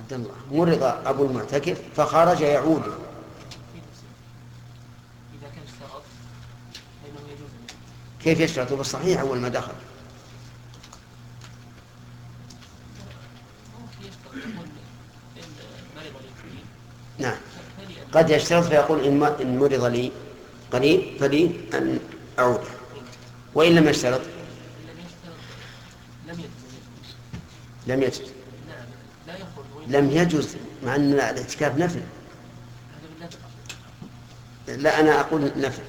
عبد الله مرض أبو المعتكف فخرج يعود. إذا كان اشترط فإنه يجوز. كيف يشترط؟ بالصحيح أول ما دخل نعم قد يشترط فيقول إن مرض لي قريب فلي أن أعود، وإن لم يشترط لم يجوز. لم يجوز مع أن الاعتكاف نفل. لا أنا أقول نفل.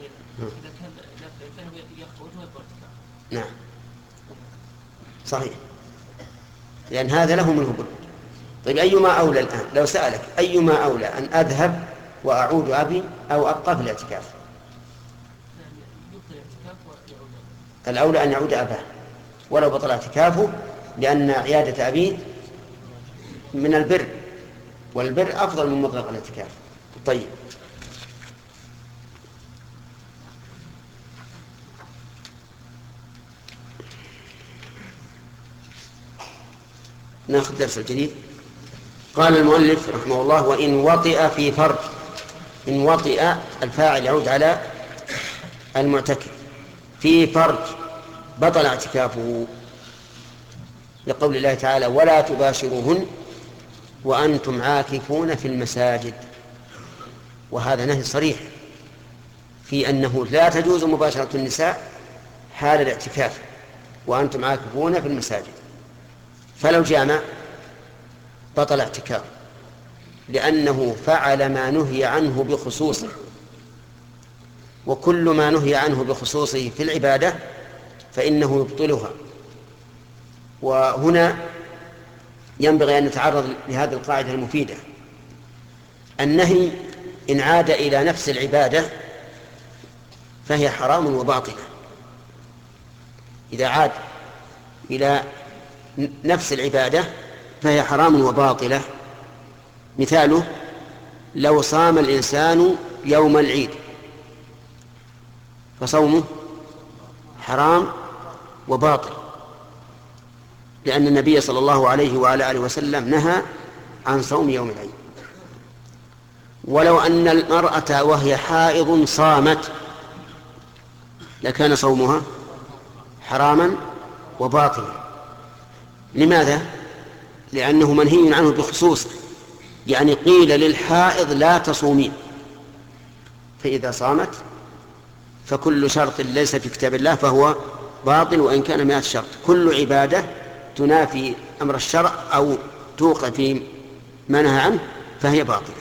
نعم صحيح، لأن هذا له منه بد. طيب أيما أولى الآن لو سألك أيما أولى أن أذهب وأعود أبي أو أبقى في الاعتكاف؟ الأولى أن يعود أباه ولو بطل اعتكافه، لأن عيادة أبيه من البر، والبر أفضل من مطلق الاعتكاف. طيب ناخذ درس الجديد. قال المؤلف رحمه الله: وإن وطئ في فرج. إن وطئ الفاعل يعود على المعتكف في فرج بطل اعتكافه، لقول الله تعالى: ولا تباشروهن وأنتم عاكفون في المساجد. وهذا نهي صريح في أنه لا تجوز مباشرة النساء حال الاعتكاف وأنتم عاكفون في المساجد. فلو جامع بطل اعتكاف، لأنه فعل ما نهي عنه بخصوصه، وكل ما نهي عنه بخصوصه في العبادة فإنه يبطلها. وهنا ينبغي أن نتعرض لهذه القاعدة المفيدة: النهي إن عاد إلى نفس العبادة فهي حرام وباطلة. إذا عاد إلى نفس العبادة فهي حرام وباطلة. مثاله: لو صام الإنسان يوم العيد فصومه حرام وباطل، لأن النبي صلى الله عليه وعلى آله وسلم نهى عن صوم يوم العيد. ولو أن المرأة وهي حائض صامت لكان صومها حراما وباطلا. لماذا؟ لأنه منهي عنه بخصوصه، يعني قيل للحائض لا تصومين، فإذا صامت فكل شرط ليس في كتاب الله فهو باطل وإن كان 100 شرط. كل عبادة تنافي أمر الشرع أو توقع في ما نهى عنه فهي باطلة.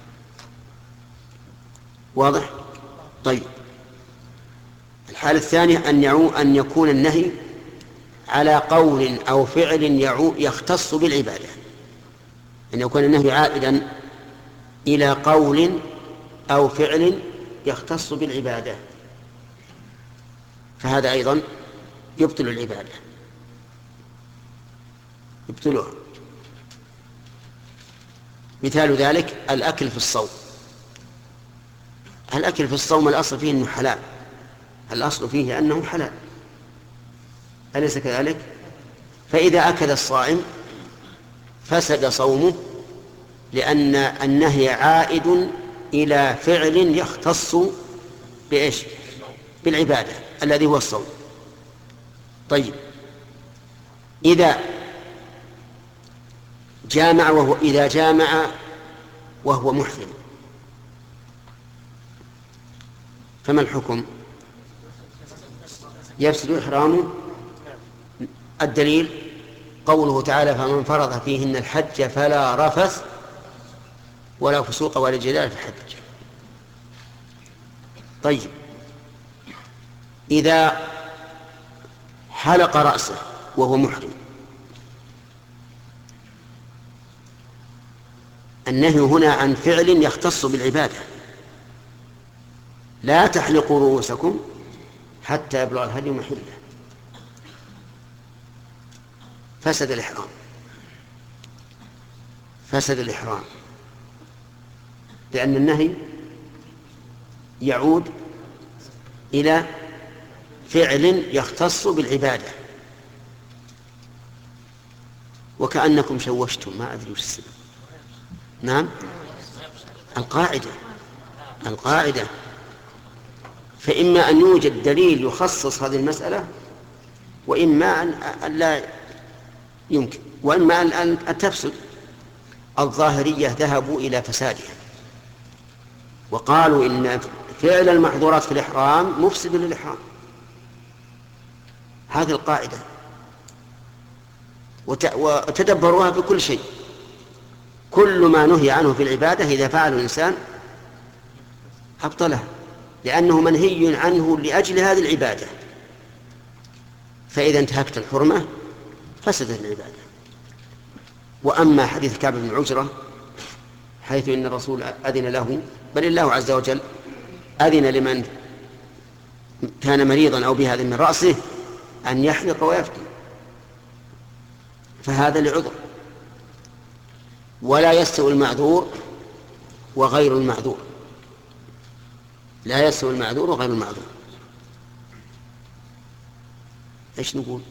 واضح؟ طيب الحالة الثانية أن يكون النهي على قول أو فعل يختص بالعبادة، أن يكون النهي عائدا إلى قول أو فعل يختص بالعبادة، فهذا أيضا يبطل العبادة، يبطلها. مثال ذلك الأكل في الصوم. الأكل في الصوم الأصل فيه أنه حلال، الأصل فيه أنه حلال، أليس كذلك؟ فإذا أكل الصائم فسد صومه، لأن النهي عائد إلى فعل يختص بإيش؟ بالعبادة الذي هو الصوم. طيب إذا جامع وهو محرم فما الحكم؟ يفسد إحرامه. الدليل قوله تعالى: فمن فرض فيهن الحج فلا رفث ولا فسوق ولا جدال في الحج. طيب إذا حلق رأسه وهو محرم، النهي هنا عن فعل يختص بالعبادة: لا تحلقوا رؤوسكم حتى يبلغ الهدي محله. فسد الإحرام، فسد الإحرام، لأن النهي يعود إلى فعل يختص بالعبادة. وكأنكم شوشتم، ما أدري وش السبب. نعم، القاعدة فإما أن يوجد دليل يخصص هذه المسألة، وإما أن لا يمكن، وإما أن تفسد. الظاهرية ذهبوا إلى فسادها وقالوا إن فعل المحظورات في الإحرام مفسد للإحرام. هذه القاعدة وتدبروها في كل شيء. كل ما نهي عنه في العبادة إذا فعله الإنسان أبطله، لأنه منهي عنه لأجل هذه العبادة. فإذا انتهكت الحرمة فسدت العبادة. وأما حديث كعب بن عجرة حيث إن الرسول أذن له، بل الله عز وجل أذن لمن كان مريضا أو بهذا من رأسه أن يحلق ويفتي، فهذا لعذر. ولا يستوي المعذور وغير المعذور، لا يستوي المعذور وغير المعذور. ايش نقول؟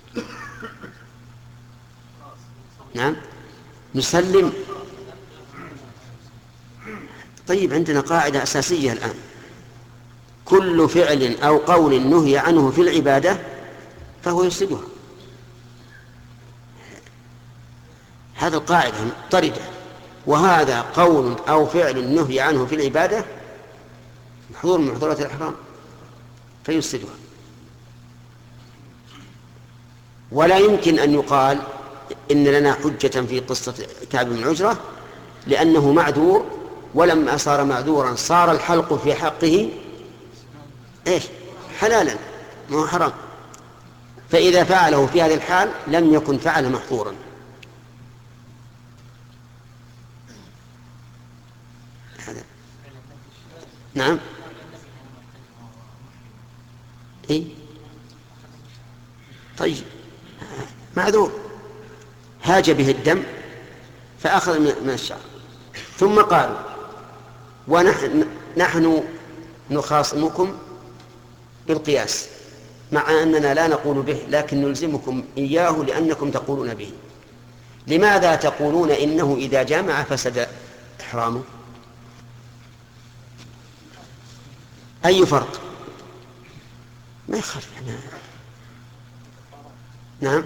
نعم نسلم. طيب عندنا قاعدة أساسية الآن: كل فعل أو قول نهي عنه في العبادة فهو يفسدها. هذا القاعدة مضطردة، وهذا قول أو فعل نهي عنه في العبادة محظور من محظورات الإحرام فيفسدها. ولا يمكن أن يقال إن لنا حجة في قصة كعب بن عجرة لأنه معذور، ولما صار معذورا صار الحلق في حقه إيش؟ حلالا، ما هو حرام. فإذا فعله في هذه الحال لم يكن فعل محظورا. نعم. إيه؟ طيب معذور هاج به الدم فأخذ من الشعر، ثم قالوا ونحن نخاصمكم بالقياس مع أننا لا نقول به، لكن نلزمكم إياه لأنكم تقولون به. لماذا تقولون إنه إذا جامع فسد إحرامه؟ أي فرق؟ ما يخالف. نعم.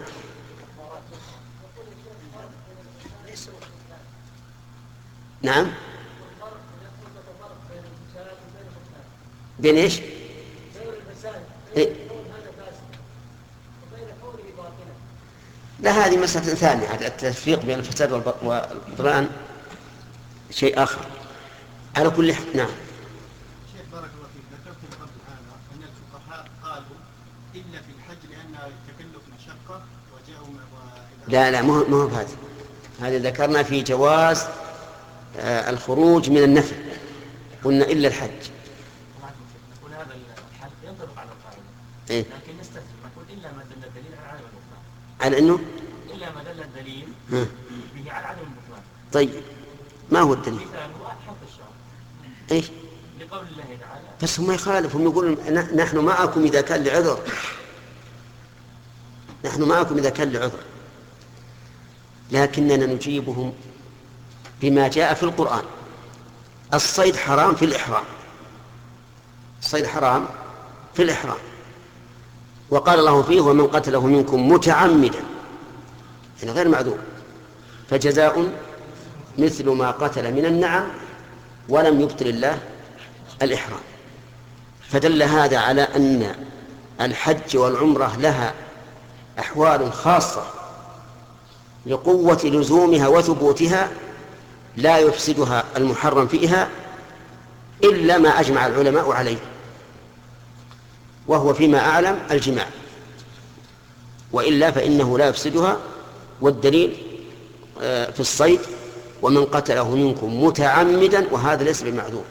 نعم. بين إيش؟ إيه؟ لا، هذه مسألة ثانية. التفريق بين الفساد والبطلان شيء آخر. على كل حال. نعم. شيخ بارك الله فيك، ذكرت قبل هذا أن الفقهاء قالوا إلا في الحج لأن تكلف مشقة وجاءوا لا مو هذا. هذا ذكرنا في جواز الخروج من النفل، قلنا إلا الحج. نقول هذا الحج ينطبق على القاعدة، إيه؟ لكن نستثني نقول إلا ما دل الدليل على عدم البطلان. على أنه إلا ما دل الدليل به على عدم البطلان. طيب ما هو الدليل؟ مثال واحد حط الشعر. إيش؟ لقول الله تعالى. بس هم يخالفون، يقولون نحن معكم إذا كان لعذر، نحن معكم إذا كان لعذر، لكننا نجيبهم بما جاء في القرآن. الصيد حرام في الإحرام، الصيد حرام في الإحرام، وقال الله فيه: ومن قتله منكم متعمدا، يعني غير معذور، فجزاء مثل ما قتل من النعم ولم يبطل الله الإحرام. فدل هذا على أن الحج والعمرة لها أحوال خاصة لقوة لزومها وثبوتها لا يفسدها المحرم فيها إلا ما أجمع العلماء عليه، وهو فيما أعلم الجماع، وإلا فإنه لا يفسدها. والدليل في الصيد: ومن قتله منكم متعمدا، وهذا ليس بمعذور.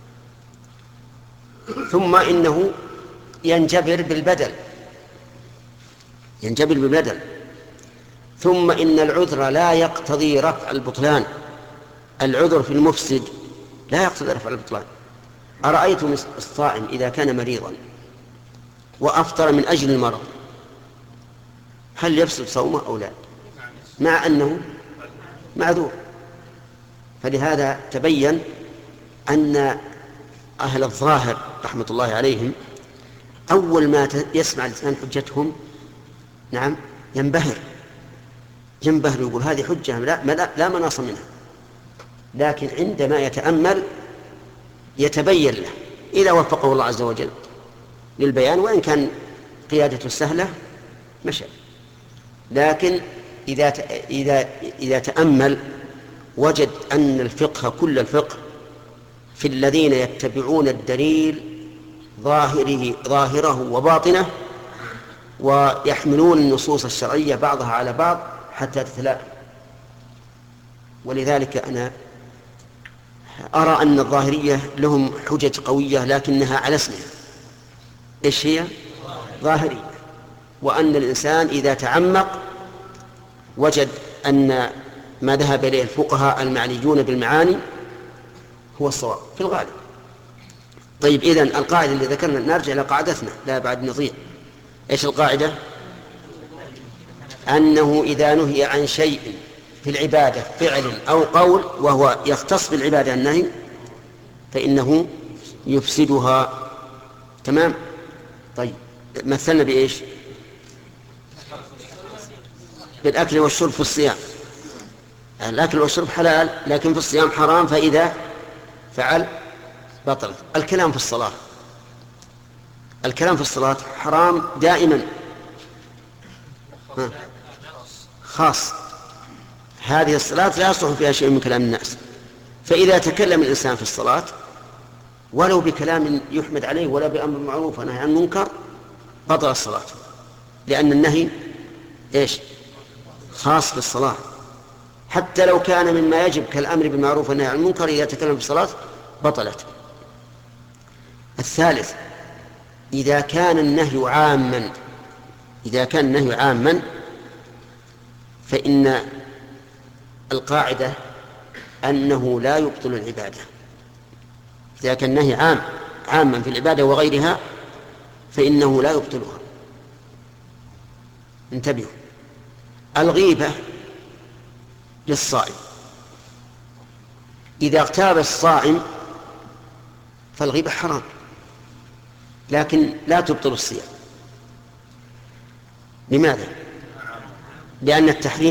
ثم إنه ينجبر بالبدل. ثم إن العذر لا يقتضي رفع البطلان. العذر في المفسد لا يقتضي رفع البطلان. أرأيتم الصائم إذا كان مريضا وأفطر من أجل المرض، هل يفسد صومه أو لا؟ مع أنه معذور. فلهذا تبين أن أهل الظاهر رحمة الله عليهم أول ما يسمع الإنسان حجتهم نعم ينبهر يقول هذه حجة لا مناص منها. لكن عندما يتأمل يتبين له إذا وفقه الله عز وجل للبيان، وإن كان قيادته سهلة مشى. لكن إذا تأمل وجد أن الفقه كل الفقه في الذين يتبعون الدليل ظاهره وباطنه، ويحملون النصوص الشرعية بعضها على بعض حتى تتلائم. ولذلك أنا أرى أن الظاهرية لهم حجج قوية لكنها على اسمها. إيش هي؟ ظاهرية. وأن الإنسان إذا تعمق وجد أن ما ذهب إليه الفقهاء المعنيون بالمعاني هو الصواب في الغالب. طيب إذن القاعدة اللي ذكرنا نرجع إلى قاعدتنا لا بعد نضيع. إيش القاعدة؟ أنه إذا نهي عن شيء في العبادة فعل أو قول وهو يختص بالعبادة النهي فإنه يفسدها. تمام؟ طيب مثلنا بإيش؟ بالأكل والشرب في الصيام. الأكل والشرب حلال لكن في الصيام حرام، فإذا فعل بطل. الكلام في الصلاة حرام دائما خاص. هذه الصلاة لا يصلح فيها شيء من كلام الناس، فإذا تكلم الإنسان في الصلاة ولو بكلام يحمد عليه ولا بأمر معروف ونهي عن منكر بطل الصلاة، لأن النهي إيش؟ خاص بالصلاة. حتى لو كان مما يجب كالأمر بالمعروف والنهي عن المنكر إذا تكلم في الصلاة بطلت. الثالث إذا كان النهي عاما فإن القاعدة أنه لا يبطل العبادة. إذا كان النهي عاما في العبادة وغيرها فإنه لا يبطلها. انتبهوا، الغيبة للصائم إذا اغتاب الصائم فالغيبة حرام لكن لا تبطل الصيام. لماذا؟ لأن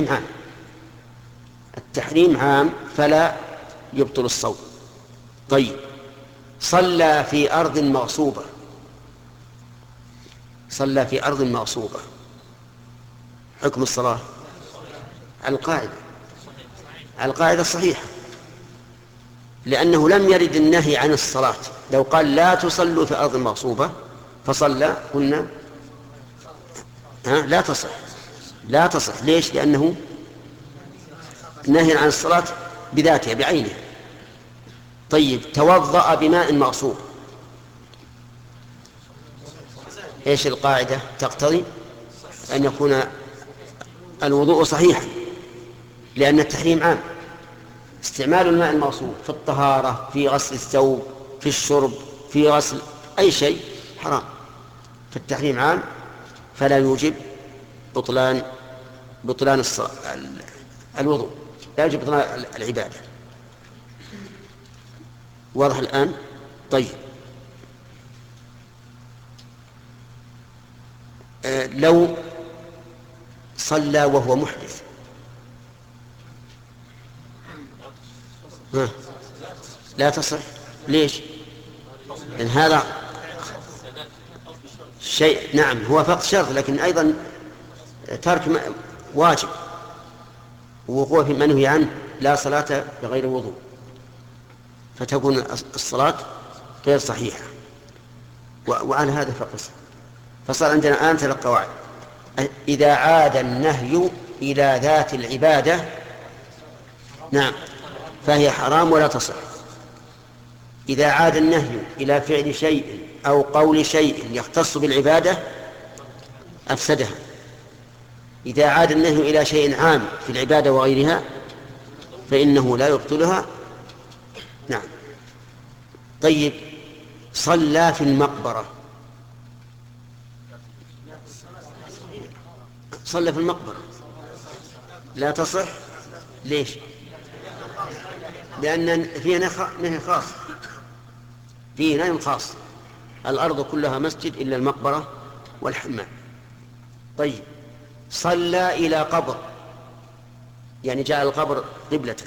التحريم عام فلا يبطل الصوم. طيب صلى في أرض مغصوبة حكم الصلاة على القاعدة الصحيحة، لأنه لم يرد النهي عن الصلاة. لو قال لا تصلوا في أرض مغصوبة فصلى قلنا لا تصح. ليش؟ لأنه نهي عن الصلاة بذاتها بعينها. طيب توضأ بماء مغصوب، ايش القاعدة تقتضي؟ أن يكون الوضوء صحيحا لأن التحريم عام. استعمال الماء المغصوب في الطهارة، في غسل الثوب، في الشرب، في غسل أي شيء حرام، فالتحريم عام فلا يوجب بطلان الوضوء، لا يوجب بطلان العبادة. واضح الآن؟ طيب لو صلى وهو محدث لا تصح. ليش؟ لأن هذا شيء نعم هو فقط شرط لكن أيضا ترك واجب، ووقوع في منهي عنه لا صلاة بغير وضوء، فتكون الصلاة غير صحيحة. وعلى هذا فصار عندنا الآن 3 قواعد. إذا عاد النهي إلى ذات العبادة نعم فهي حرام ولا تصح. إذا عاد النهي إلى فعل شيء أو قول شيء يختص بالعبادة أفسدها. إذا عاد النهي إلى شيء عام في العبادة وغيرها فإنه لا يبطلها. نعم. طيب صلى في المقبرة، لا تصح. ليش؟ لأن فيه نهي خاص، فيه نهي خاص. الأرض كلها مسجد إلا المقبرة والحمام. طيب، صلى إلى قبر، يعني جاء القبر قبلته،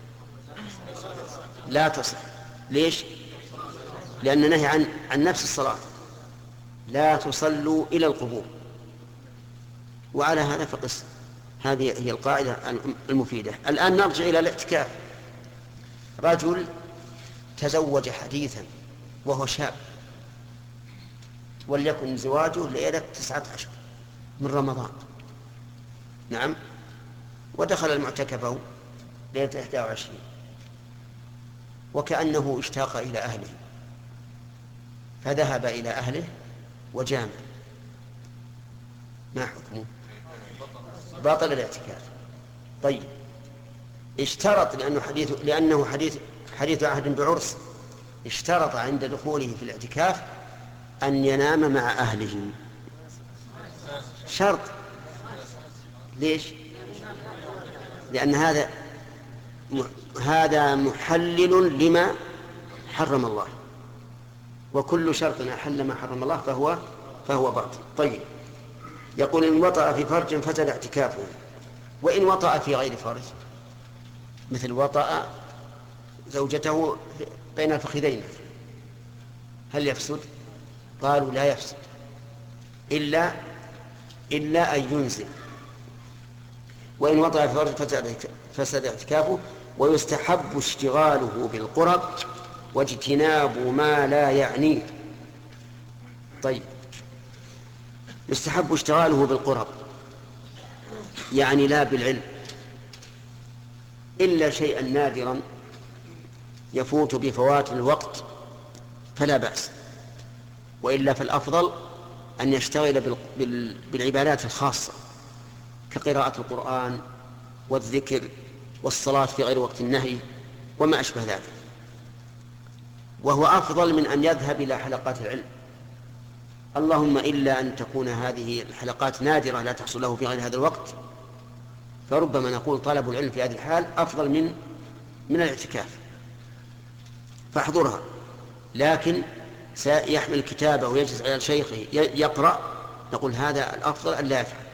لا تصح. ليش؟ لأن نهي عن نفس الصلاة، لا تصلوا إلى القبور. وعلى هذا فقس. هذه هي القاعدة المفيدة. الآن نرجع إلى الاعتكاف. رجل تزوج حديثا وهو شاب، وليكن زواجه ليلة 19 من رمضان، نعم، ودخل المعتكف ليلة 21، وكأنه اشتاق إلى أهله فذهب إلى أهله وجامع. ما حكمه؟ باطل الاعتكاف. طيب، اشترط لأنه حديث عهد بعرس، اشترط عند دخوله في الاعتكاف أن ينام مع أهله، شرط. ليش؟ لأن هذا محلل لما حرم الله، وكل شرط أحل ما حرم الله فهو باطل. طيب، يقول إن وطأ في فرج فسد اعتكافه، وإن وطأ في غير فرج، مثل وطأ زوجته بين الفخذين، هل يفسد؟ قالوا لا يفسد إلا أن ينزل. وإن وطأ في فرج فسد اعتكافه، ويستحب اشتغاله بالقرب واجتناب ما لا يعنيه. طيب، يستحب اشتغاله بالقرب، يعني لا بالعلم، إلا شيئا نادرا يفوت بفوات الوقت فلا بأس، وإلا فالأفضل أن يشتغل بالعبادات الخاصة كقراءة القرآن والذكر والصلاة في غير وقت النهي وما أشبه ذلك، وهو أفضل من أن يذهب إلى حلقات العلم، اللهم إلا أن تكون هذه الحلقات نادرة لا تحصل له في غير هذا الوقت، فربما نقول طلب العلم في هذه الحال أفضل من الاعتكاف، فاحضرها. لكن سيحمل كتابه ويجلس على شيخه يقرأ، نقول هذا الأفضل أن لا يفعل،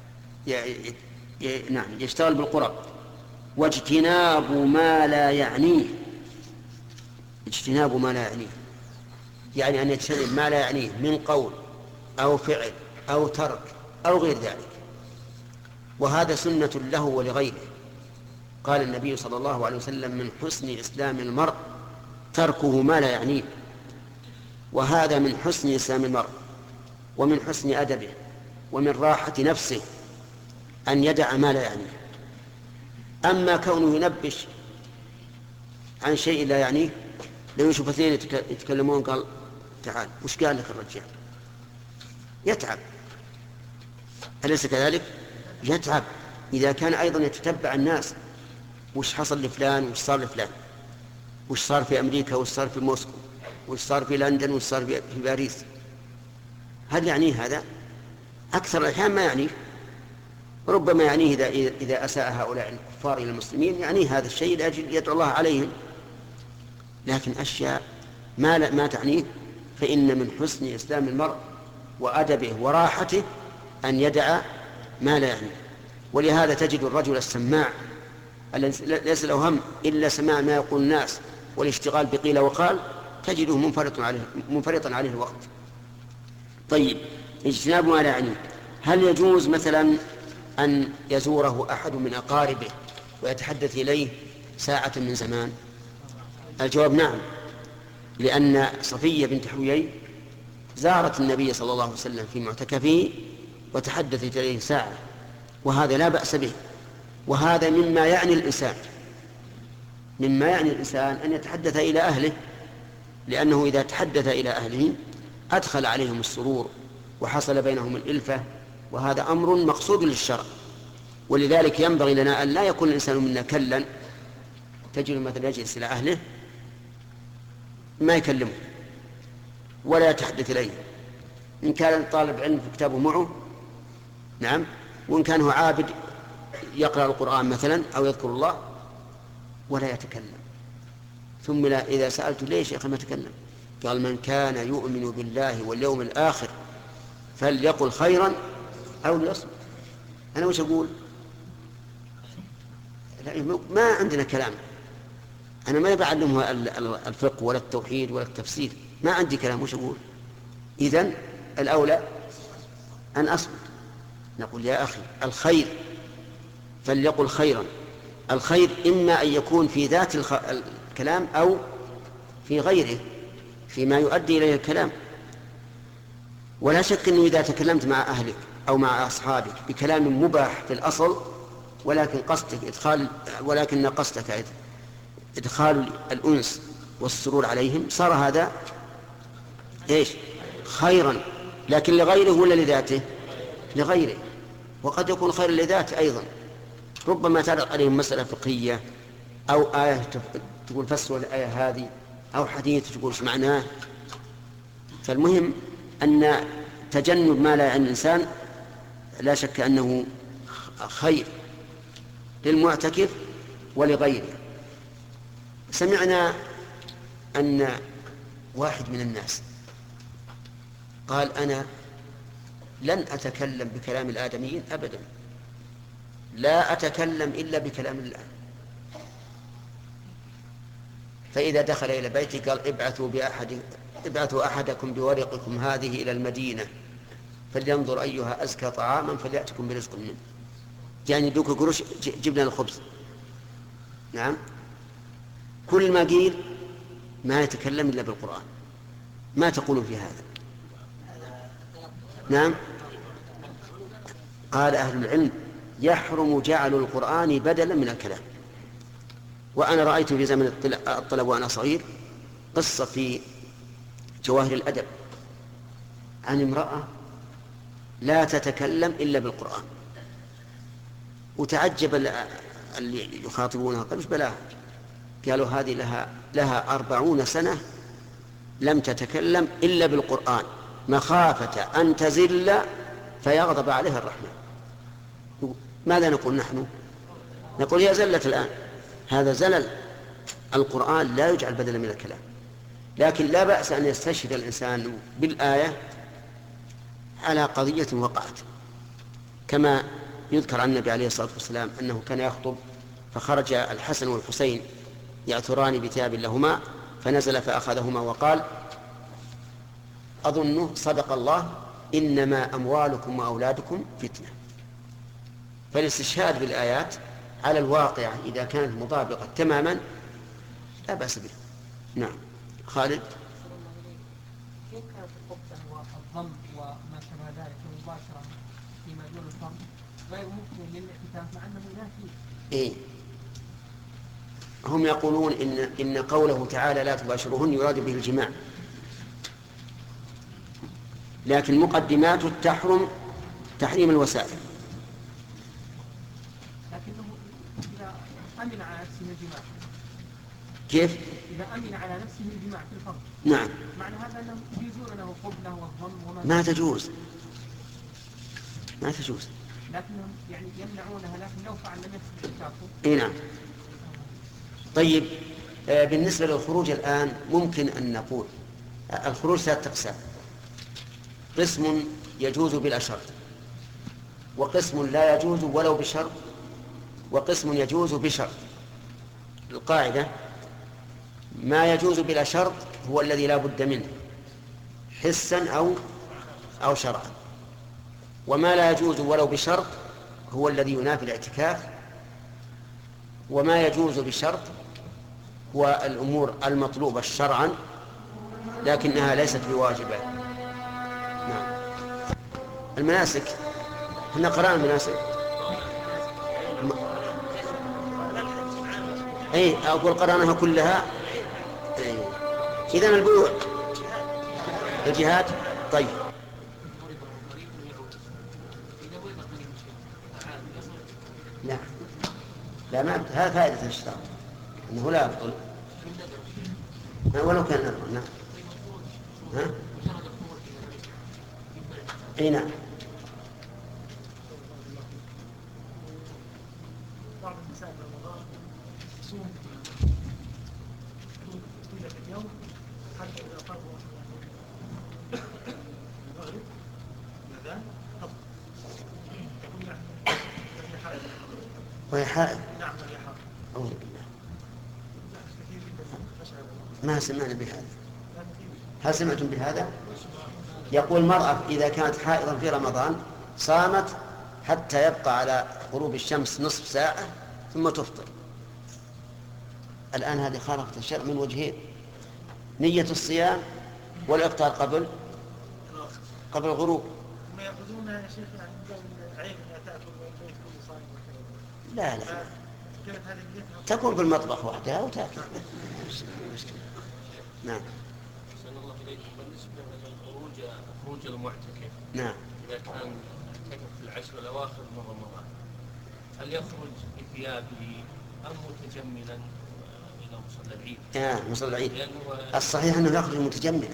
نعم، يشتغل بالقرب. واجتناب ما لا يعنيه، اجتناب ما لا يعنيه يعني أن يجتنب ما لا يعنيه من قول أو فعل أو ترك أو غير ذلك، وهذا سنة له ولغيره. قال النبي صلى الله عليه وسلم من حسن إسلام المرء تركه ما لا يعنيه، وهذا من حسن إسلام المرء ومن حسن أدبه ومن راحة نفسه أن يدع ما لا يعنيه. أما كونه ينبش عن شيء لا يعنيه، لو يشوف اثنين يتكلمون قال تعال وش قال لك الرجال، يتعب، أليس كذلك؟ يتعب إذا كان أيضا يتتبع الناس وش حصل لفلان وش صار لفلان، وش صار في أمريكا وش صار في موسكو وش صار في لندن وش صار في باريس. هل يعنيه هذا؟ أكثر الأحيان ما يعنيه، ربما يعنيه إذا أساء هؤلاء الكفار إلى المسلمين، يعنيه هذا الشيء لأجل يدعو الله عليهم، لكن أشياء ما تعنيه، فإن من حسن إسلام المرء وأدبه وراحته أن يدع ما لا يعنيه. ولهذا تجد الرجل السماع الذي ليس له هم إلا سماع ما يقول الناس والاشتغال بقيل وقال، تجده منفرطا عليه الوقت. طيب، اجتناب ما لا يعنيه. هل يجوز مثلا أن يزوره أحد من أقاربه ويتحدث إليه ساعة من زمان؟ الجواب نعم، لأن صفية بنت حويي زارت النبي صلى الله عليه وسلم في معتكفه وتحدثت إليه ساعة، وهذا لا بأس به، وهذا مما يعني الإنسان أن يتحدث إلى أهله، لأنه إذا تحدث إلى أهله أدخل عليهم السرور وحصل بينهم الإلفة، وهذا أمر مقصود للشرع. ولذلك ينبغي لنا أن لا يكون الإنسان منا كلا، تجد مثلا يجلس إلى أهله ما يكلمه ولا يتحدث إليه، إن كان طالب علم في كتابه معه، نعم، وإن كان هو عابد يقرأ القرآن مثلا أو يذكر الله ولا يتكلم، ثم إذا سألت ليش يا أخي ما تكلم؟ قال من كان يؤمن بالله واليوم الآخر فليقل خيرا أو ليصمت. أنا وش أقول؟ ما عندنا كلام، أنا ما بعلمه الفقه ولا التوحيد ولا التفسير، ما عندي كلام، وش أقول؟ إذن الأولى أن أصمت. نقول يا أخي الخير فليقل خيرا. الخير إما أن يكون في ذات الكلام أو في غيره فيما يؤدي إليه الكلام. ولا شك أنه إذا تكلمت مع أهلك أو مع أصحابك بكلام مباح في الأصل ولكن قصدك إدخال الأنس والسرور عليهم صار هذا إيش؟ خيرا، لكن لغيره ولا لذاته؟ لغيره. وقد يكون خيرا لذاته أيضا، ربما تعرض عليهم مسألة فقهية أو آية تقول فسروا الآية هذه أو حديث تقول ايش معناه. فالمهم أن تجنب ما لا يعني الإنسان لا شك أنه خير للمعتكف ولغيره. سمعنا أن واحد من الناس قال أنا لن أتكلم بكلام الآدميين أبدا، لا أتكلم إلا بكلام الله. فإذا دخل إلى بيتي قال ابعثوا أحدكم بورقكم هذه إلى المدينة فلينظر أيها أزكى طعاما فليأتكم برزق منه. يعني دوك قروش جبنا الخبز. نعم، كل ما قيل ما يتكلم إلا بالقرآن. ما تقولون في هذا؟ نعم، قال أهل العلم يحرم جعل القرآن بدلا من الكلام. وأنا رأيت في زمن الطلب وأنا صغير قصة في جواهر الأدب عن امرأة لا تتكلم إلا بالقرآن، وتعجب اللي يخاطبونها قالوا ايش بلاها؟ قالوا هذه لها 40 سنة لم تتكلم إلا بالقرآن مخافة أن تزل فيغضب عليها الرحمن. ماذا نقول نحن؟ نقول هي زلت الآن، هذا زلل. القرآن لا يجعل بدلا من الكلام، لكن لا بأس أن يستشهد الإنسان بالآية على قضية وقعت، كما يذكر عن النبي عليه الصلاة والسلام أنه كان يخطب فخرج الحسن والحسين يعثران بثياب لهما فنزل فأخذهما وقال أظنه صدق الله إنما أموالكم وأولادكم فتنة. فالاستشهاد بالآيات على الواقع إذا كانت مطابقة تماما لا بأس به. نعم. خالد. كيف كانت الخطبة والضم وما شابه ذلك مباشرة فيما دون الضم غير ممكن للاعتكاف مع أنه ينافي؟ هم يقولون إن قوله تعالى لا تباشرهن يراد به الجماع، لكن مقدماته تحريم الوسائل. لكنه إذا أمن على نفسه الجماع. كيف؟ إذا أمن على نفسه الجماع في الفرض. نعم. معنى هذا أنه يجوزون له قبله والضم وما ما تجوز. لكنهم يعني يمنعونها، لكن لو فعل لم يفسد اعتكافه. إيه نعم. طيب، بالنسبة للخروج الآن ممكن أن نقول الخروج 3 أقسام: قسم يجوز بلا شرط، وقسم لا يجوز ولو بشرط، وقسم يجوز بشرط. القاعدة ما يجوز بلا شرط هو الذي لا بد منه حسا أو شرعا، وما لا يجوز ولو بشرط هو الذي ينافي الاعتكاف، وما يجوز بشرط هو الأمور المطلوبة شرعا لكنها ليست بواجبة. نعم. المناسك احنا قرأنا المناسك. أقول قرأناها كلها. إذن البيوع الجهاد. طيب. لا ما هذا فائدة الاشتراك أنه لا يبطل ولو كان نظر. نعم. نعم. وهي حائض. نعم هي حائض. أعوذ بالله، ما سمعنا بهذا. هل سمعتم بهذا؟ يقول المرأة إذا كانت حائضا في رمضان صامت حتى يبقى على غروب الشمس نصف ساعة ثم تفطر. الآن هذه خالفت الشرع من وجهين: نية الصيام والإفطار قبل الغروب. ما يأخذونها يا شيخ يعني من عين لا تأكل والبيت كله صايم وكذا. لا كانت هذه نيتها تكون في المطبخ وحدها وتأكل. نعم. أحسن الله إليكم. بالنسبة لخروج المعتكف، نعم. إذا كان معتكف في العشر الأواخر من رمضان، هل يخرج بثيابه أم متجملا إلى مصلى العيد؟ مصلى العيد. الصحيح أنه يخرج متجملا.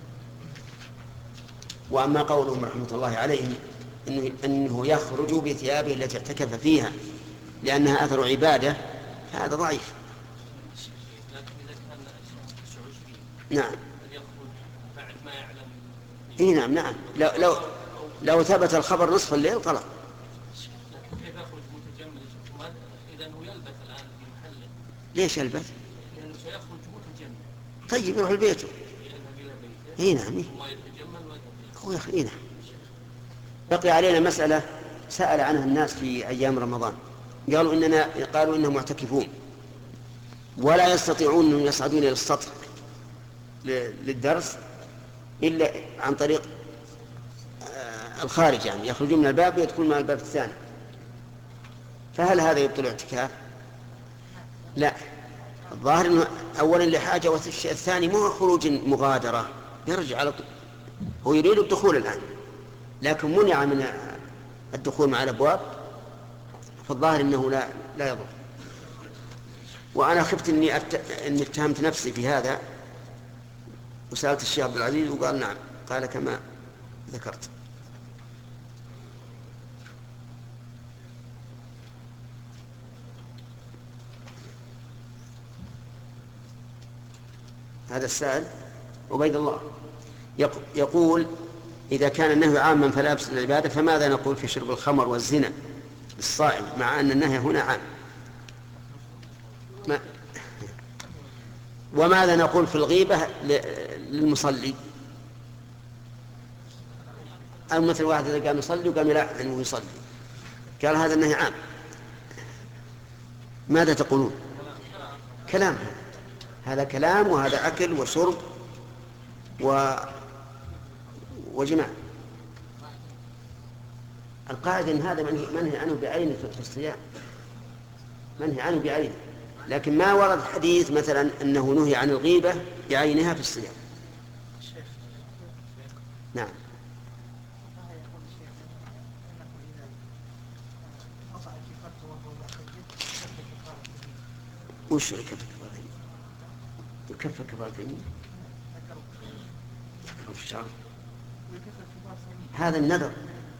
وأما قولهم رحمة الله عليهم أنه يخرج بثيابه التي اعتكف فيها لأنها أثر عبادة، هذا ضعيف. لكن إذا كان 29 نعم. هل يخرج بعد ما يعلم؟ نعم. لو ثبت الخبر نصف الليل طلع. لكن كيف يخرج متجمل؟ إذا هو يلبث الآن في محله. ليش يلبث؟ لأنه سيخرج متجمل. طيب يروح لبيته. يذهب إلى بيته. نعم. ثم يتجمل ويذهب. هو نعم. بقي علينا مسألة سأل عنها الناس في أيام رمضان. قالوا إنهم معتكفون ولا يستطيعون أن يصعدون إلى السطح للدرس إلا عن طريق الخارج، يعني يخرجون من الباب ويدخلون من الباب الثاني. فهل هذا يبطل الاعتكاف؟ لا. الظاهر أنه أولا لحاجة، والشيء الثاني مو خروج مغادرة، يرجع على طول. هو يريد الدخول الآن لكن منع من الدخول مع الأبواب، فالظاهر أنه لا يضر. وأنا خفت أني اتهمت نفسي في هذا وسألت الشيخ عبد العزيز وقال نعم، قال كما ذكرت. هذا السائل عبيد الله يقول: إذا كان النهي عاما فلا يفسد العبادة، فماذا نقول في شرب الخمر والزنا الصائم مع أن النهي هنا عام؟ وماذا نقول في الغيبة للمصلي؟ أو مثل واحد إذا قام يصلي وقام يلعن أنه يصلي، قال هذا النهي عام، ماذا تقولون؟ كلام، هذا كلام، وهذا أكل وشرب وجماع. القاعدة أن هذا منهي عنه بعينه في الصيام، منهي عنه بعينه، لكن ما ورد حديث مثلا أنه نهي عن الغيبة بعينها في الصيام. نعم. وش يكفك كفارة؟ يكفك كفارة يمين أو في الشعر؟ هذا النذر.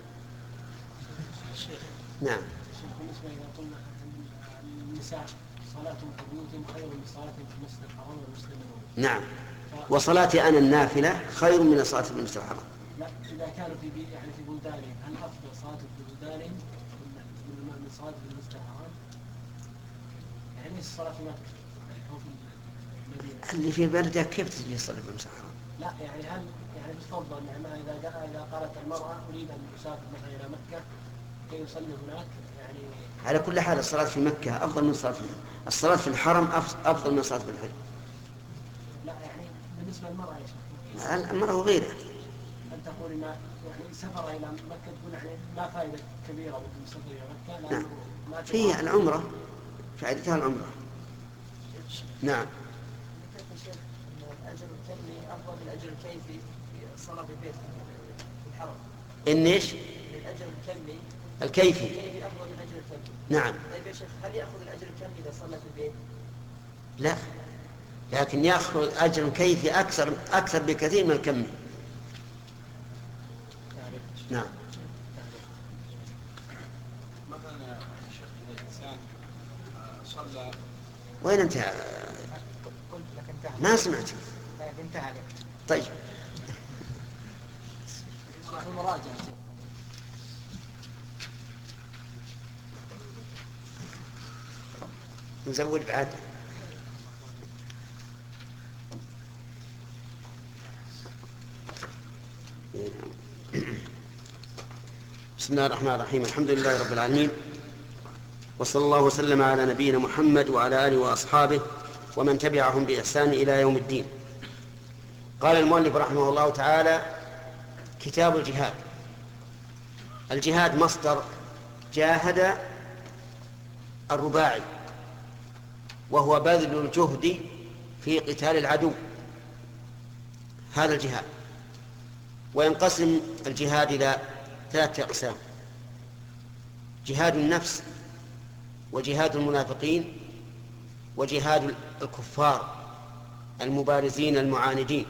نعم. بالنسبة إذا قلنا النساء صلاتهم في بيوتهم خير من صلاتهم في المسجد الحرام والمسلم النبوي. نعم. وصلاتي أنا النافلة خير من صلاة في المسجد الحرام. لا، إذا كانوا في يعني في بلدانهم، هل أفضل صلاة في بلدانهم من صلاة في المسجد الحرام؟ يعني الصلاة في مكة أو في المدينة. اللي في بلدك كيف تجي يصلي في المسجد الحرام؟ لا يعني هل يعني بتفضل يعني إذا قالت المرأة أريد أن أسافر مثلا إلى مكة كي يصلي هناك، يعني على كل حال الصلاة في مكة أفضل من الصلاة في الحرم أفضل من الصلاة في الحج. لا يعني بالنسبة للمرأة يا شيخ. المرأة وغيرها. أن تقول إن يعني سفر إلى مكة تكون يعني لا فائدة كبيرة بالسفر إلى مكة. نعم. فيها العمرة، فائدتها العمرة. نعم. الأجر الكمي أفضل من الأجر الكيفي في الصلاة في البيت في الحرم. إن إيش؟ الأجر الكمي الكيفي. الكيفي أفضل من الأجر الكمي. نعم. طيب يا شيخ، هل يأخذ الأجر الكمي إذا صلى في البيت؟ لا، لكن يأخذ أجر كيفي أكثر بكثير من الكمي. نعم. مثلا يا شيخ الإنسان صلى. وين انتهى؟ قلت لك انتهى. ما سمعت. طيب انتهى. طيب. المراجعة. نزود بعد. بسم الله الرحمن الرحيم. الحمد لله رب العالمين، وصلى الله وسلم على نبينا محمد وعلى آله وأصحابه ومن تبعهم بإحسان إلى يوم الدين. قال المؤلف رحمه الله تعالى: كتاب الجهاد. الجهاد مصدر جاهد الرباعي، وهو بذل الجهد في قتال العدو، هذا الجهاد. وينقسم الجهاد إلى 3 أقسام: جهاد النفس، وجهاد المنافقين، وجهاد الكفار المبارزين المعاندين.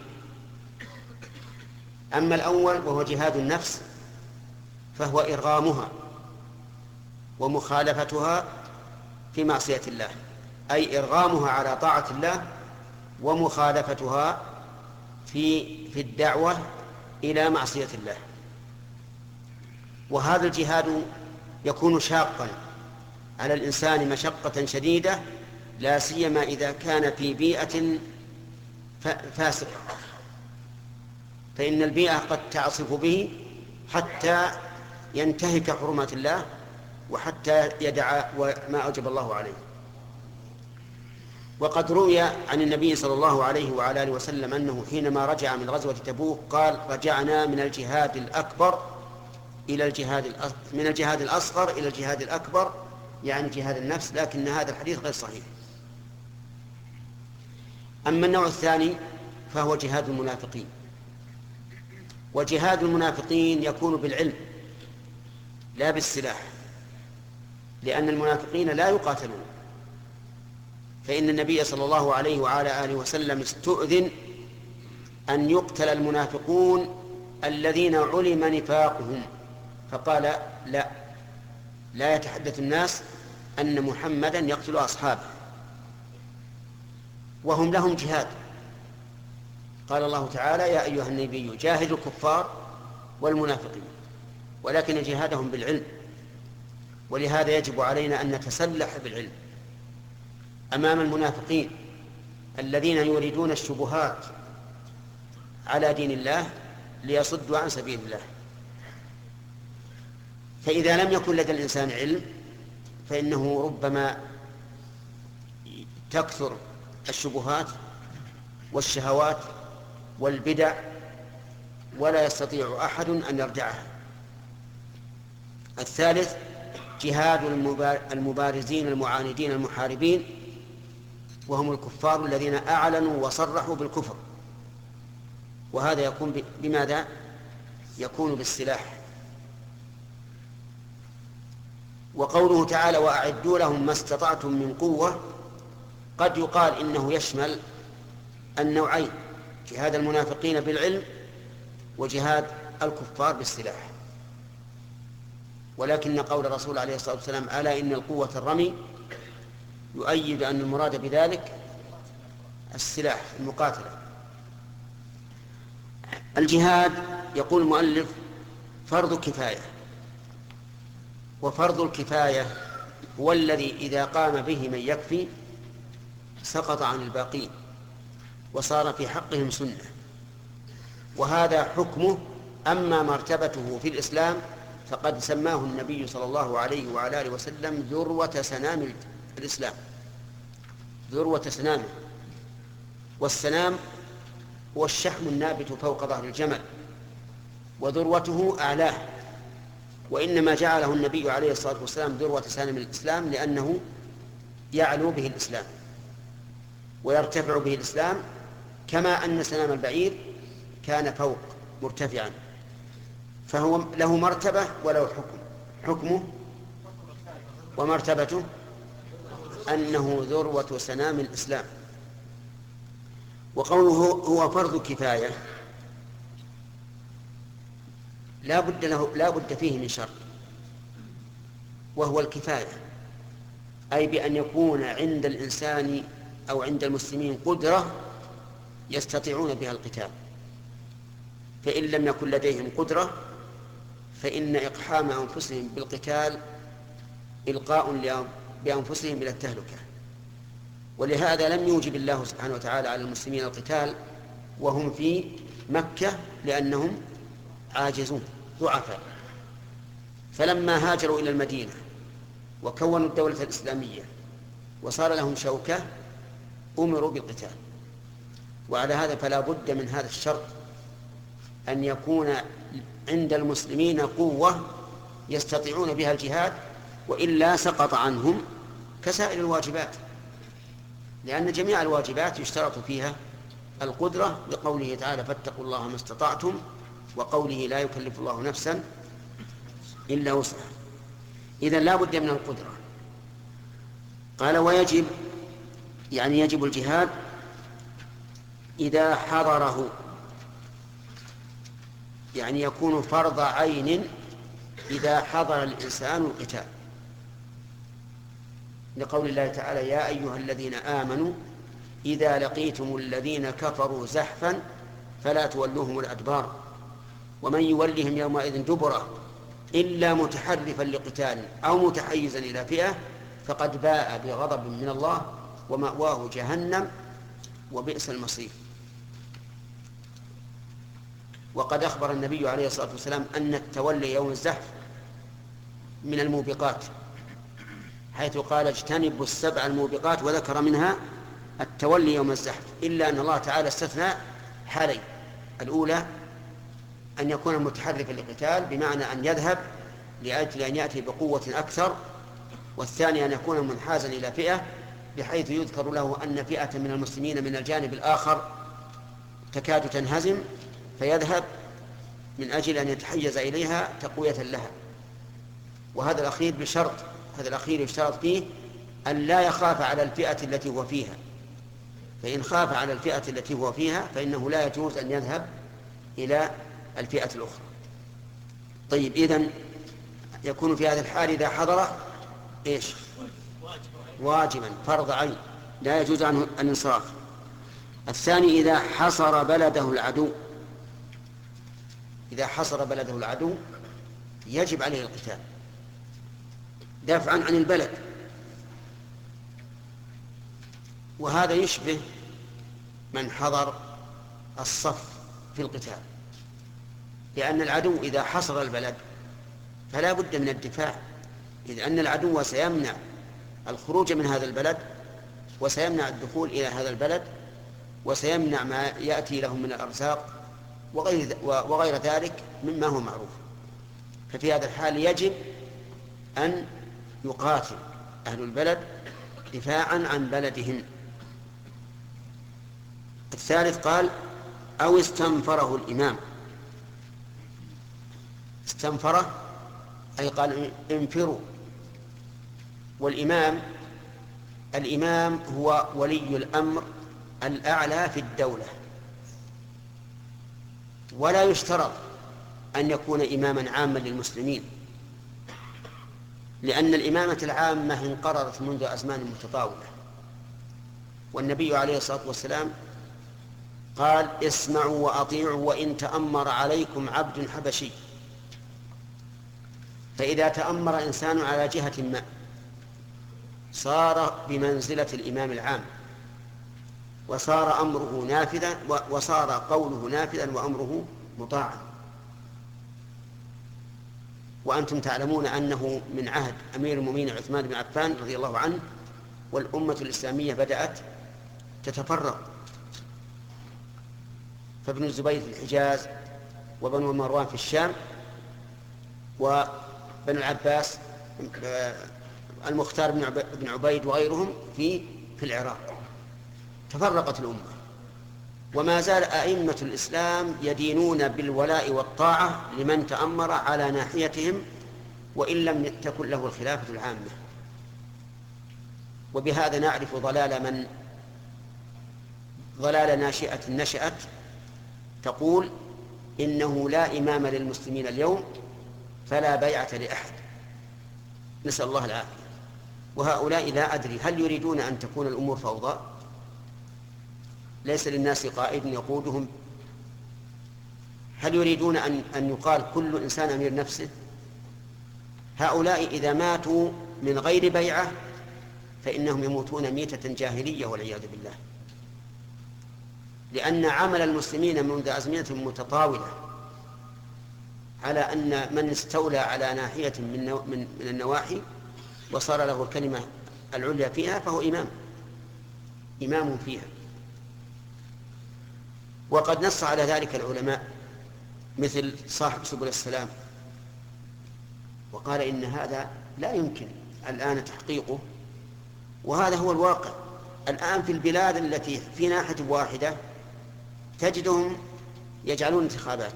أما الأول وهو جهاد النفس فهو إرغامها ومخالفتها في معصية الله، أي إرغامها على طاعة الله ومخالفتها في الدعوة إلى معصية الله. وهذا الجهاد يكون شاقا على الإنسان مشقة شديدة، لا سيما إذا كان في بيئة فاسقة، فإن البيئة قد تعصف به حتى ينتهك حرمات الله وحتى يدع ما أوجب الله عليه. وقد روي عن النبي صلى الله عليه وعلى آله وسلم أنه حينما رجع من غزوة تبوك قال: رجعنا من الجهاد الأكبر إلى من الجهاد الأصغر إلى الجهاد الأكبر، يعني جهاد النفس. لكن هذا الحديث غير صحيح. أما النوع الثاني فهو جهاد المنافقين. وجهاد المنافقين يكون بالعلم لا بالسلاح، لأن المنافقين لا يقاتلون، فإن النبي صلى الله عليه وعلى آله وسلم استؤذن أن يقتل المنافقون الذين علم نفاقهم، فقال: لا يتحدث الناس أن محمدا يقتل أصحابه، وهم لهم جهاد. قال الله تعالى: يا أيها النبي جاهد الكفار والمنافقين، ولكن جهادهم بالعلم. ولهذا يجب علينا أن نتسلح بالعلم أمام المنافقين الذين يريدون الشبهات على دين الله ليصدوا عن سبيل الله. فإذا لم يكن لدى الإنسان علم فإنه ربما تكثر الشبهات والشهوات والبدع ولا يستطيع أحد أن يردعها. الثالث جهاد المبارزين المعاندين المحاربين، وهم الكفار الذين أعلنوا وصرحوا بالكفر، وهذا يكون بماذا؟ يكون بالسلاح. وقوله تعالى: وأعدوا لهم ما استطعتم من قوة، قد يقال إنه يشمل النوعين: جهاد المنافقين بالعلم وجهاد الكفار بالسلاح. ولكن قول الرسول عليه الصلاة والسلام: ألا إن القوة الرمي، يؤيد أن المراد بذلك السلاح المقاتلة. الجهاد يقول المؤلف فرض كفاية، وفرض الكفاية هو الذي إذا قام به من يكفي سقط عن الباقين وصار في حقهم سنة، وهذا حكمه. أما مرتبته في الإسلام فقد سماه النبي صلى الله عليه وعلى آله وسلم ذروة سنام الإسلام، ذروة سنامه. والسنام هو الشحم النابت فوق ظهر الجمل، وذروته أعلاه. وإنما جعله النبي عليه الصلاة والسلام ذروة سنام الإسلام لأنه يعلو به الإسلام ويرتفع به الإسلام، كما أن سنام البعير كان فوق مرتفعا، فهو له مرتبة وله حكمه ومرتبته أنه ذروة سنام الإسلام. وقوله هو فرض كفاية لا بد فيه من شرط، وهو الكفاية، أي بأن يكون عند الإنسان أو عند المسلمين قدرة يستطيعون بها القتال. فإن لم يكن لديهم قدرة فإن إقحام أنفسهم بالقتال إلقاء بأنفسهم إلى التهلكة. ولهذا لم يوجب الله سبحانه وتعالى على المسلمين القتال وهم في مكة لأنهم عاجزون ضعفاء. فلما هاجروا إلى المدينة وكونوا الدولة الإسلامية وصار لهم شوكة أمروا بالقتال. وعلى هذا فلا بد من هذا الشرط أن يكون عند المسلمين قوة يستطيعون بها الجهاد، وإلا سقط عنهم كسائر الواجبات، لأن جميع الواجبات يشترط فيها القدرة، لقوله تعالى فاتقوا الله ما استطعتم، وقوله لا يكلف الله نفسا إلا وسعها. إذن لا بد من القدرة. قال ويجب يعني يجب الجهاد إذا حضره، يعني يكون فرض عين إذا حضر الإنسان القتال، لقول الله تعالى يا أيها الذين آمنوا إذا لقيتم الذين كفروا زحفا فلا تولوهم الأدبار ومن يولهم يومئذ دبره إلا متحرفا لقتال أو متحيزا إلى فئة فقد باء بغضب من الله ومأواه جهنم وبئس المصير. وقد أخبر النبي عليه الصلاة والسلام أن التولي يوم الزحف من الموبقات، حيث قال اجتنبوا السبع الموبقات، وذكر منها التولي يوم الزحف، إلا أن الله تعالى استثنى حالين: الأولى أن يكون متحرفا للقتال بمعنى أن يذهب لأجل أن يأتي بقوة أكثر، والثاني أن يكون منحازا إلى فئة بحيث يذكر له أن فئة من المسلمين من الجانب الآخر تكاد تنهزم فيذهب من أجل أن يتحيز إليها تقوية لها. وهذا الأخير بشرط، هذا الأخير يشترط فيه أن لا يخاف على الفئة التي هو فيها، فإن خاف على الفئة التي هو فيها فإنه لا يجوز أن يذهب إلى الفئة الأخرى. طيب، إذن يكون في هذا الحال إذا حضر إيش؟ واجبا فرض عين لا يجوز عنه الانصراف. الثاني إذا حصر بلده العدو، إذا حصر بلده العدو يجب عليه القتال دافعا عن البلد. وهذا يشبه من حضر الصف في القتال، لأن العدو إذا حصر البلد فلا بد من الدفاع، إذ أن العدو سيمنع الخروج من هذا البلد وسيمنع الدخول إلى هذا البلد وسيمنع ما يأتي لهم من الأرزاق وغير ذلك مما هو معروف. ففي هذا الحال يجب أن يقاتل أهل البلد دفاعا عن بلدهم. الثالث قال أو استنفره الإمام. استنفره أي قال انفروا. والإمام هو ولي الأمر الأعلى في الدولة، ولا يشترط أن يكون إماما عاما للمسلمين، لأن الإمامة العامة انقرضت منذ أزمان متطاولة. والنبي عليه الصلاة والسلام قال اسمعوا وأطيعوا وإن تأمر عليكم عبد حبشي. فإذا تأمر إنسان على جهة ما صار بمنزلة الإمام العام، وصار أمره نافذا، وصار قوله نافذا وأمره مطاعا. وأنتم تعلمون أنه من عهد أمير المؤمنين عثمان بن عفان رضي الله عنه والأمة الإسلامية بدأت تتفرق، فابن الزبير في الحجاز، وبنو مروان في الشام، وبنو العباس المختار بن عبيد وغيرهم في العراق. تفرقت الأمة، وما زال أئمة الإسلام يدينون بالولاء والطاعة لمن تأمر على ناحيتهم وإن لم تكن له الخلافة العامة. وبهذا نعرف ضلال ناشئة نشأت تقول إنه لا إمام للمسلمين اليوم فلا بيعة لأحد، نسأل الله العافية. وهؤلاء لا أدري هل يريدون أن تكون الأمور فوضى؟ ليس للناس قائد يقودهم؟ هل يريدون أن يقال كل إنسان أمير نفسه؟ هؤلاء إذا ماتوا من غير بيعة فإنهم يموتون ميتة جاهلية والعياذ بالله، لأن عمل المسلمين منذ أزمنة متطاولة على أن من استولى على ناحية من النواحي وصار له الكلمة العليا فيها فهو إمام فيها. وقد نص على ذلك العلماء مثل صاحب سبل السلام، وقال إن هذا لا يمكن الآن تحقيقه، وهذا هو الواقع الآن في البلاد التي في ناحية واحدة تجدهم يجعلون انتخابات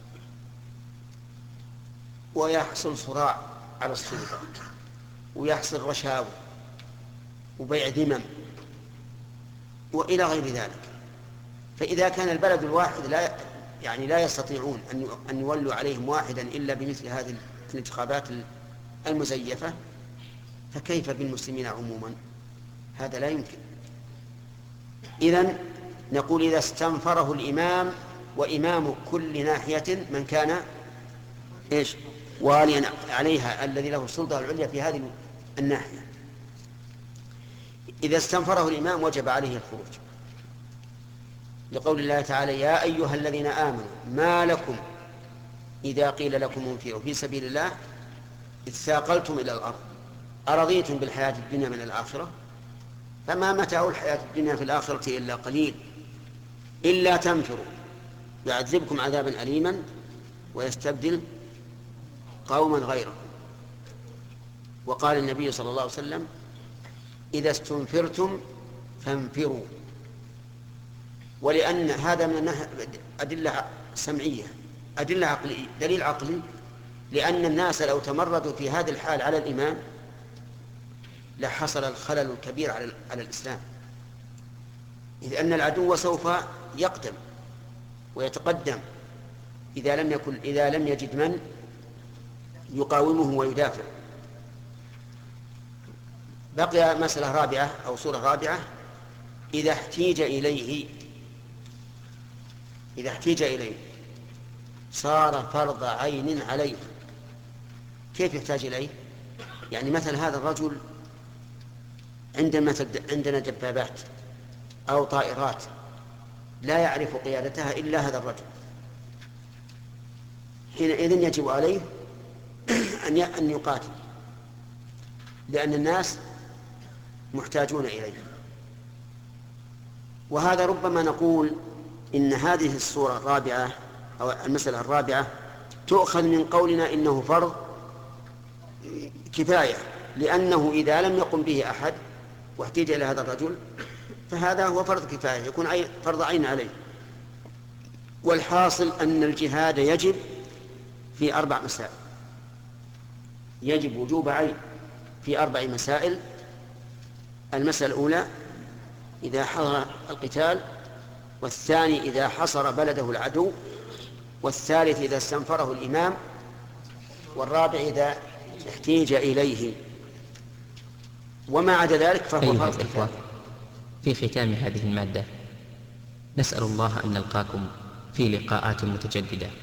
ويحصل صراع على السلطة ويحصل رشاوى وبيع ذمم وإلى غير ذلك. فإذا كان البلد الواحد لا يستطيعون أن يولوا عليهم واحدا إلا بمثل هذه الانتخابات المزيفة، فكيف بالمسلمين عموما؟ هذا لا يمكن. إذن نقول إذا استنفره الإمام وإمام كل ناحية من كان واليا عليها الذي له السلطة العليا في هذه الناحية، إذا استنفره الإمام وجب عليه الخروج، لقول الله تعالى يا أيها الذين آمنوا ما لكم إذا قيل لكم انفروا في سبيل الله إذ ثاقلتم إلى الأرض أرضيتم بالحياة الدنيا من الآخرة فما متاع الحياة الدنيا في الآخرة إلا قليل إلا تنفروا يعذبكم عذابا أليما ويستبدل قوما غيركم. وقال النبي صلى الله عليه وسلم إذا استنفرتم فانفروا. ولأن هذا من أدلة سمعية، أدلة عقلية، دليل عقلي، لأن الناس لو تمردوا في هذه الحال على الإمام لحصل الخلل الكبير على الإسلام، إذ أن العدو سوف يقدم ويتقدم إذا لم يجد من يقاومه ويدافع. بقي مسألة رابعة أو صورة رابعة، إذا احتيج إليه صار فرض عين عليه. كيف يحتاج إليه؟ يعني مثل هذا الرجل عندنا دبابات أو طائرات لا يعرف قيادتها إلا هذا الرجل، حينئذ يجب عليه أن يقاتل، لأن الناس محتاجون إليه. وهذا ربما نقول إن هذه الصورة الرابعة أو المسألة الرابعة تؤخذ من قولنا إنه فرض كفاية، لأنه إذا لم يقم به أحد واحتاج إلى هذا الرجل فهذا هو فرض كفاية، يكون فرض عين عليه. والحاصل أن الجهاد يجب في 4 مسائل، يجب وجوب عين في 4 مسائل. المسألة الأولى إذا حضر القتال، والثاني إذا حصر بلده العدو، والثالث إذا استنفره الإمام، والرابع إذا احتيج إليه. وما عدا ذلك فهو فرض كفاية. في ختام هذه المادة نسأل الله أن نلقاكم في لقاءات متجددة